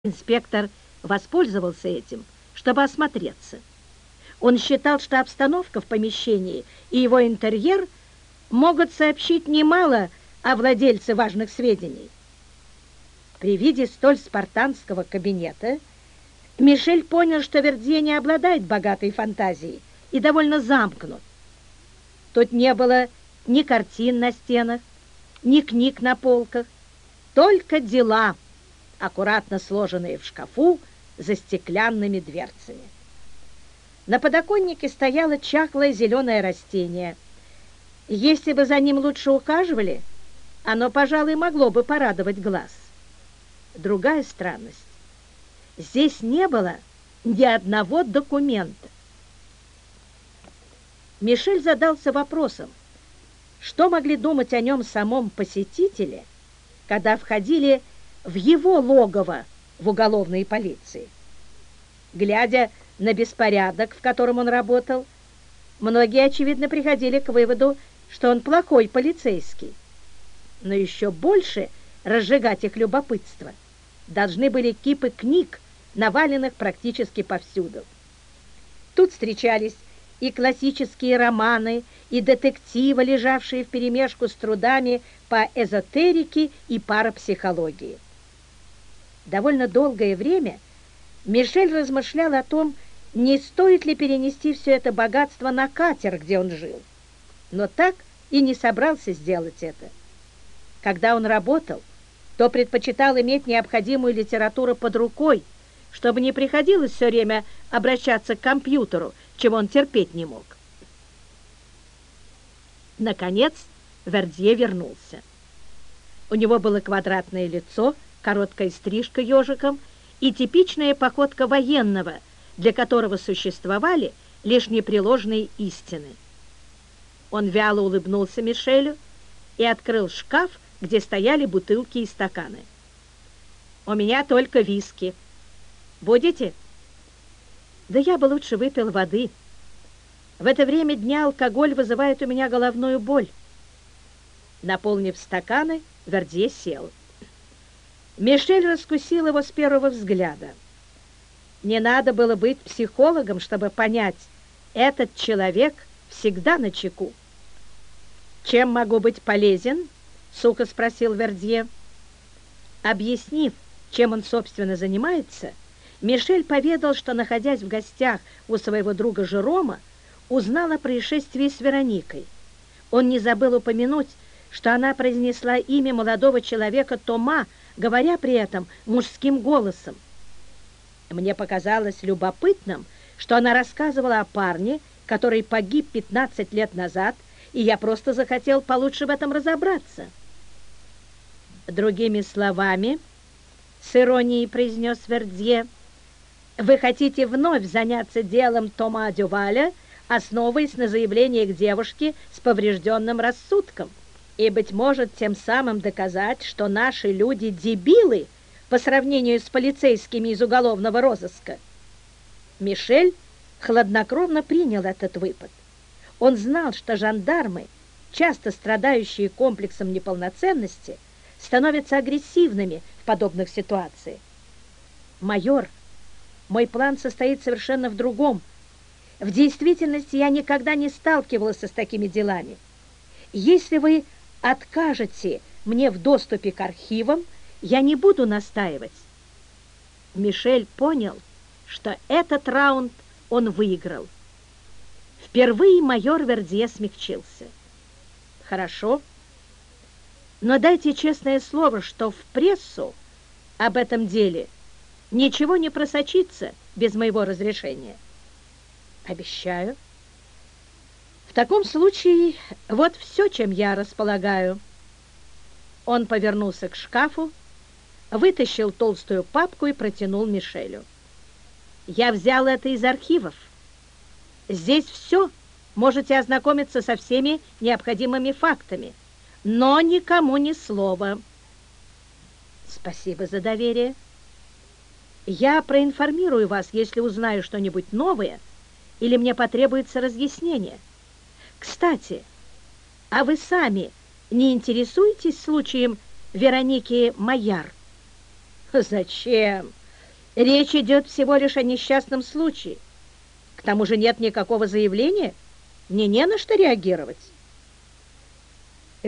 Инспектор воспользовался этим, чтобы осмотреться. Он считал, что обстановка в помещении и его интерьер могут сообщить немало о владельце важных сведений. При виде столь спартанского кабинета Мишель понял, что Вердье не обладает богатой фантазией и довольно замкнут. Тут не было ни картин на стенах, ни книг на полках, только дела, аккуратно сложенные в шкафу за стеклянными дверцами. На подоконнике стояло чахлое зеленое растение. Если бы за ним лучше ухаживали, оно, пожалуй, могло бы порадовать глаз. Другая странность. Здесь не было ни одного документа. Мишель задался вопросом, что могли думать о нем самом посетители, когда входили в его логово в уголовной полиции. Глядя на беспорядок, в котором он работал, многие, очевидно, приходили к выводу, что он плохой полицейский. Но еще больше разжигать их любопытство должны были кипы книг, наваленных практически повсюду. Тут встречались и классические романы, и детективы, лежавшие вперемешку с трудами по эзотерике и парапсихологии. Довольно долгое время Мишель размышлял о том, не стоит ли перенести все это богатство на катер, где он жил. Но так и не собрался сделать это. Когда он работал, то предпочитал иметь необходимую литературу под рукой, чтобы не приходилось все время обращаться к компьютеру, чего он терпеть не мог. Наконец Вердье вернулся. У него было квадратное лицо, короткая стрижка ежиком и типичная походка военного, для которого существовали лишь непреложные истины. Он вяло улыбнулся Мишелю и открыл шкаф, где стояли бутылки и стаканы. «У меня только виски. Будете?» «Да я бы лучше выпил воды. В это время дня алкоголь вызывает у меня головную боль». Наполнив стаканы, Вердье сел. Мишель раскусил его с первого взгляда. Не надо было быть психологом, чтобы понять, этот человек всегда начеку. «Чем могу быть полезен?» — сухо спросил Вердье. Объяснив, чем он, собственно, занимается, Мишель поведал, что, находясь в гостях у своего друга Жерома, узнал о происшествии с Вероникой. Он не забыл упомянуть, что она произнесла имя молодого человека Тома, говоря при этом мужским голосом. Мне показалось любопытным, что она рассказывала о парне, который погиб 15 лет назад, и я просто захотел получше в этом разобраться. Другими словами, с иронией произнес Вердье, вы хотите вновь заняться делом Тома Дюваля, основываясь на заявлениях девушки с поврежденным рассудком, и, быть может, тем самым доказать, что наши люди дебилы по сравнению с полицейскими из уголовного розыска. Мишель хладнокровно принял этот выпад. Он знал, что жандармы, часто страдающие комплексом неполноценности, становятся агрессивными в подобных ситуациях. «Майор, мой план состоит совершенно в другом. В действительности я никогда не сталкивалась с такими делами. Если вы откажете мне в доступе к архивам, я не буду настаивать». Мишель понял, что этот раунд он выиграл. Впервые майор Вердье смягчился. «Хорошо, но дайте честное слово, что в прессу об этом деле ничего не просочится без моего разрешения». «Обещаю». «В таком случае вот все, чем я располагаю». Он повернулся к шкафу, вытащил толстую папку и протянул Мишелю. «Я взял это из архивов. Здесь все, можете ознакомиться со всеми необходимыми фактами, но никому ни слова». «Спасибо за доверие. Я проинформирую вас, если узнаю что-нибудь новое или мне потребуется разъяснение. Кстати, а вы сами не интересуетесь случаем Вероники Майяр?» «Зачем? Речь идет всего лишь о несчастном случае. К тому же нет никакого заявления, мне не на что реагировать.